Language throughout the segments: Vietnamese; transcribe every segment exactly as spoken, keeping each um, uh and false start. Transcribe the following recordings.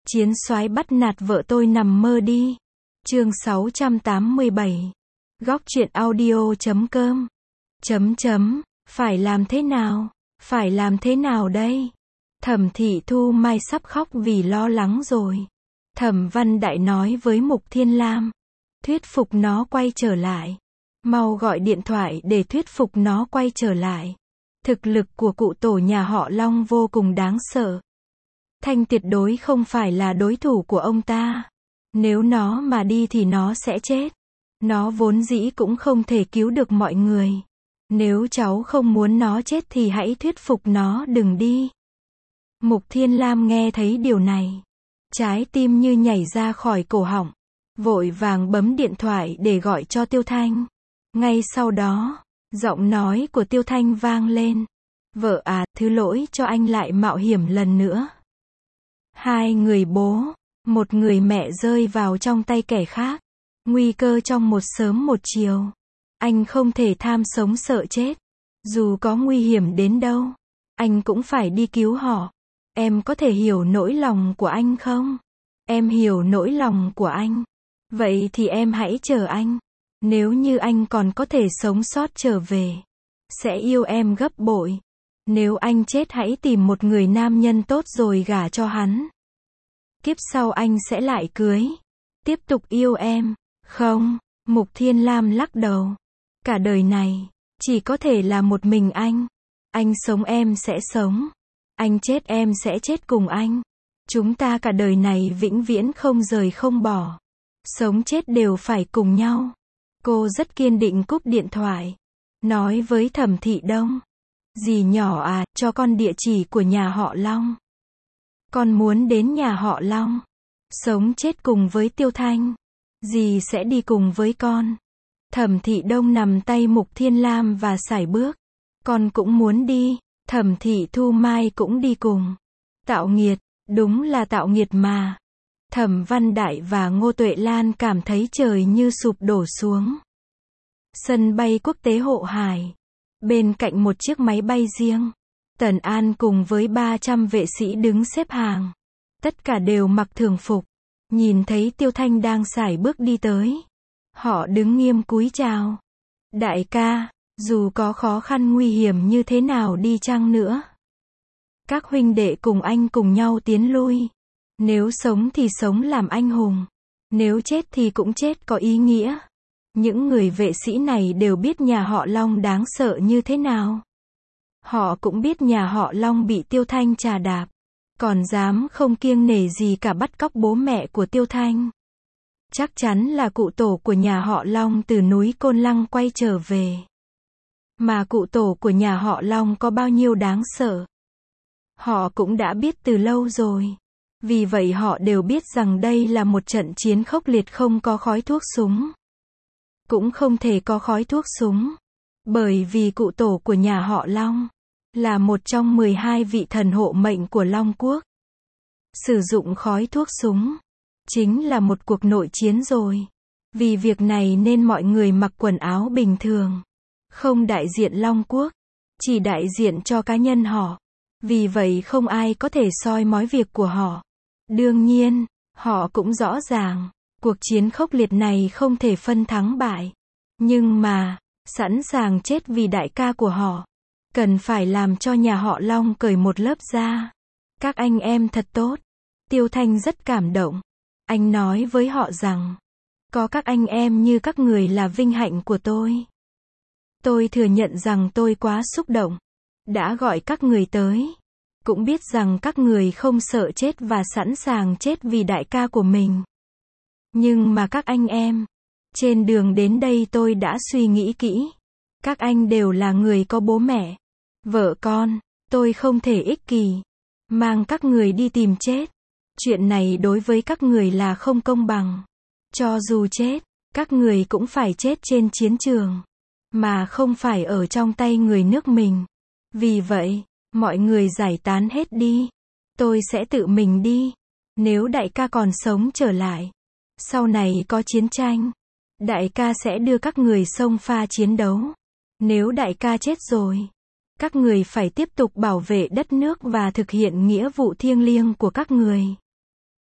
Chiến soái bắt nạt vợ tôi nằm mơ đi. Chương sáu trăm tám mươi bảy. Góc truyện audio chấm com. Chấm chấm, phải làm thế nào? Phải làm thế nào đây? Thẩm Thị Thu Mai sắp khóc vì lo lắng rồi. Thẩm Văn Đại nói với Mục Thiên Lam, thuyết phục nó quay trở lại. Mau gọi điện thoại để thuyết phục nó quay trở lại. Thực lực của cụ tổ nhà họ Long vô cùng đáng sợ. Thanh tuyệt đối không phải là đối thủ của ông ta. Nếu nó mà đi thì nó sẽ chết. Nó vốn dĩ cũng không thể cứu được mọi người. Nếu cháu không muốn nó chết thì hãy thuyết phục nó đừng đi. Mục Thiên Lam nghe thấy điều này, trái tim như nhảy ra khỏi cổ họng, vội vàng bấm điện thoại để gọi cho Tiêu Thanh. Ngay sau đó, giọng nói của Tiêu Thanh vang lên. Vợ à, thứ lỗi cho anh lại mạo hiểm lần nữa. Hai người bố, một người mẹ rơi vào trong tay kẻ khác. Nguy cơ trong một sớm một chiều. Anh không thể tham sống sợ chết. Dù có nguy hiểm đến đâu, anh cũng phải đi cứu họ. Em có thể hiểu nỗi lòng của anh không? Em hiểu nỗi lòng của anh. Vậy thì em hãy chờ anh. Nếu như anh còn có thể sống sót trở về, sẽ yêu em gấp bội. Nếu anh chết hãy tìm một người nam nhân tốt rồi gả cho hắn. Kiếp sau anh sẽ lại cưới. Tiếp tục yêu em. Không, Mục Thiên Lam lắc đầu. Cả đời này, chỉ có thể là một mình anh. Anh sống em sẽ sống. Anh chết em sẽ chết cùng anh. Chúng ta cả đời này vĩnh viễn không rời không bỏ. Sống chết đều phải cùng nhau. Cô rất kiên định cúp điện thoại. Nói với Thẩm Thị Đông. Dì nhỏ à, cho con địa chỉ của nhà họ Long. Con muốn đến nhà họ Long. Sống chết cùng với Tiêu Thanh. Dì sẽ đi cùng với con. Thẩm Thị Đông nằm tay Mục Thiên Lam và sải bước. Con cũng muốn đi. Thẩm Thị Thu Mai cũng đi cùng. Tạo nghiệt, đúng là tạo nghiệt mà. Thẩm Văn Đại và Ngô Tuệ Lan cảm thấy trời như sụp đổ xuống. Sân bay quốc tế Hộ Hải. Bên cạnh một chiếc máy bay riêng. Tần An cùng với ba trăm vệ sĩ đứng xếp hàng. Tất cả đều mặc thường phục. Nhìn thấy Tiêu Thanh đang sải bước đi tới. Họ đứng nghiêm cúi chào. Đại ca, dù có khó khăn nguy hiểm như thế nào đi chăng nữa. Các huynh đệ cùng anh cùng nhau tiến lui. Nếu sống thì sống làm anh hùng. Nếu chết thì cũng chết có ý nghĩa. Những người vệ sĩ này đều biết nhà họ Long đáng sợ như thế nào. Họ cũng biết nhà họ Long bị Tiêu Thanh trà đạp. Còn dám không kiêng nể gì cả bắt cóc bố mẹ của Tiêu Thanh. Chắc chắn là cụ tổ của nhà họ Long từ núi Côn Lăng quay trở về. Mà cụ tổ của nhà họ Long có bao nhiêu đáng sợ. Họ cũng đã biết từ lâu rồi. Vì vậy họ đều biết rằng đây là một trận chiến khốc liệt không có khói thuốc súng. Cũng không thể có khói thuốc súng. Bởi vì cụ tổ của nhà họ Long là một trong mười hai vị thần hộ mệnh của Long Quốc. Sử dụng khói thuốc súng chính là một cuộc nội chiến rồi. Vì việc này nên mọi người mặc quần áo bình thường. Không đại diện Long Quốc. Chỉ đại diện cho cá nhân họ. Vì vậy không ai có thể soi mói việc của họ. Đương nhiên, họ cũng rõ ràng. Cuộc chiến khốc liệt này không thể phân thắng bại. Nhưng mà, sẵn sàng chết vì đại ca của họ. Cần phải làm cho nhà họ Long cởi một lớp da. Các anh em thật tốt. Tiêu Thanh rất cảm động. Anh nói với họ rằng, có các anh em như các người là vinh hạnh của tôi. Tôi thừa nhận rằng tôi quá xúc động. Đã gọi các người tới. Cũng biết rằng các người không sợ chết và sẵn sàng chết vì đại ca của mình. Nhưng mà các anh em, trên đường đến đây tôi đã suy nghĩ kỹ. Các anh đều là người có bố mẹ, vợ con. Tôi không thể ích kỷ, mang các người đi tìm chết. Chuyện này đối với các người là không công bằng. Cho dù chết, các người cũng phải chết trên chiến trường. Mà không phải ở trong tay người nước mình. Vì vậy, mọi người giải tán hết đi. Tôi sẽ tự mình đi. Nếu đại ca còn sống trở lại, sau này có chiến tranh, đại ca sẽ đưa các người xông pha chiến đấu. Nếu đại ca chết rồi, các người phải tiếp tục bảo vệ đất nước và thực hiện nghĩa vụ thiêng liêng của các người.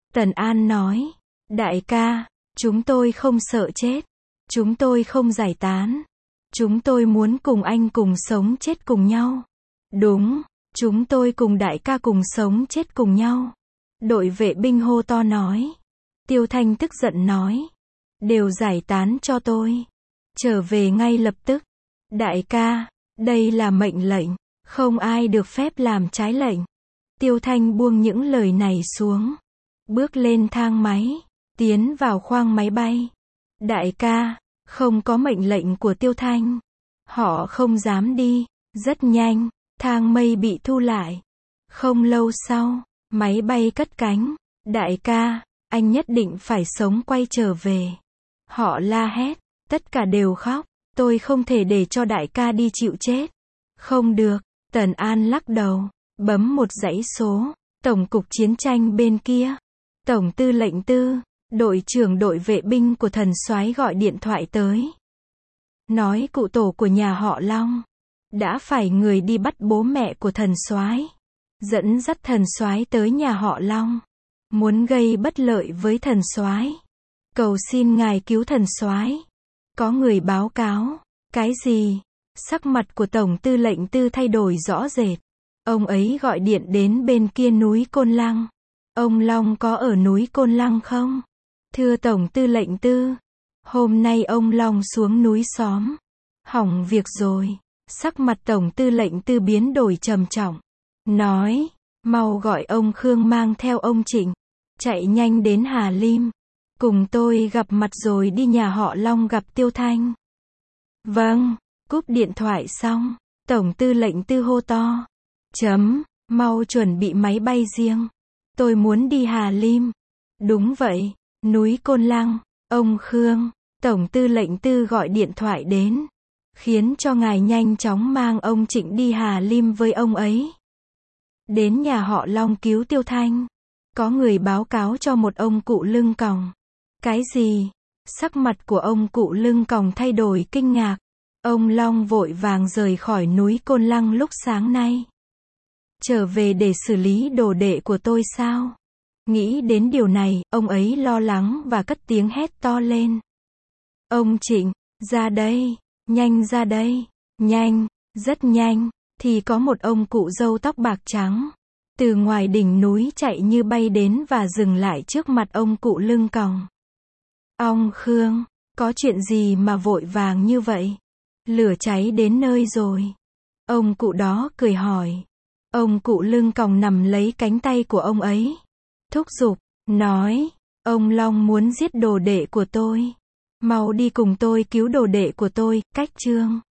Tần An nói, đại ca, chúng tôi không sợ chết. Chúng tôi không giải tán. Chúng tôi muốn cùng anh cùng sống chết cùng nhau. Đúng, chúng tôi cùng đại ca cùng sống chết cùng nhau. Đội vệ binh hô to nói. Tiêu Thanh tức giận nói. Đều giải tán cho tôi. Trở về ngay lập tức. Đại ca, đây là mệnh lệnh. Không ai được phép làm trái lệnh. Tiêu Thanh buông những lời này xuống. Bước lên thang máy. Tiến vào khoang máy bay. Đại ca, không có mệnh lệnh của Tiêu Thanh. Họ không dám đi. Rất nhanh, thang mây bị thu lại. Không lâu sau, máy bay cất cánh. Đại ca, anh nhất định phải sống quay trở về. Họ la hét, tất cả đều khóc. Tôi không thể để cho đại ca đi chịu chết. Không được, Tần An lắc đầu, bấm một dãy số. Tổng cục chiến tranh bên kia. Tổng tư lệnh Tư, đội trưởng đội vệ binh của thần soái gọi điện thoại tới. Nói cụ tổ của nhà họ Long đã phải người đi bắt bố mẹ của thần soái, dẫn dắt thần soái tới nhà họ Long, muốn gây bất lợi với thần soái. Cầu xin ngài cứu thần soái. Có người báo cáo. Cái gì? Sắc mặt của Tổng tư lệnh Tư thay đổi rõ rệt. Ông ấy gọi điện đến bên kia núi Côn Lăng. Ông Long có ở núi Côn Lăng không? Thưa Tổng tư lệnh Tư, hôm nay ông Long xuống núi xóm. Hỏng việc rồi. Sắc mặt Tổng tư lệnh Tư biến đổi trầm trọng. Nói, mau gọi ông Khương mang theo ông Trịnh. Chạy nhanh đến Hà Lim. Cùng tôi gặp mặt rồi đi nhà họ Long gặp Tiêu Thanh. Vâng, cúp điện thoại xong, Tổng tư lệnh Tư hô to. Chấm, mau chuẩn bị máy bay riêng. Tôi muốn đi Hà Lim. Đúng vậy, núi Côn Lăng. Ông Khương, Tổng tư lệnh Tư gọi điện thoại đến. Khiến cho ngài nhanh chóng mang ông Trịnh đi Hà Lim với ông ấy. Đến nhà họ Long cứu Tiêu Thanh. Có người báo cáo cho một ông cụ lưng còng. Cái gì? Sắc mặt của ông cụ lưng còng thay đổi kinh ngạc. Ông Long vội vàng rời khỏi núi Côn Lăng lúc sáng nay. Trở về để xử lý đồ đệ của tôi sao? Nghĩ đến điều này, ông ấy lo lắng và cất tiếng hét to lên. Ông Trịnh, ra đây, nhanh ra đây, nhanh, rất nhanh, thì có một ông cụ râu tóc bạc trắng. Từ ngoài đỉnh núi chạy như bay đến và dừng lại trước mặt ông cụ lưng còng. Ông Khương, có chuyện gì mà vội vàng như vậy? Lửa cháy đến nơi rồi. Ông cụ đó cười hỏi. Ông cụ lưng còng nằm lấy cánh tay của ông ấy. Thúc giục, nói, ông Long muốn giết đồ đệ của tôi. Mau đi cùng tôi cứu đồ đệ của tôi, Cách Trương.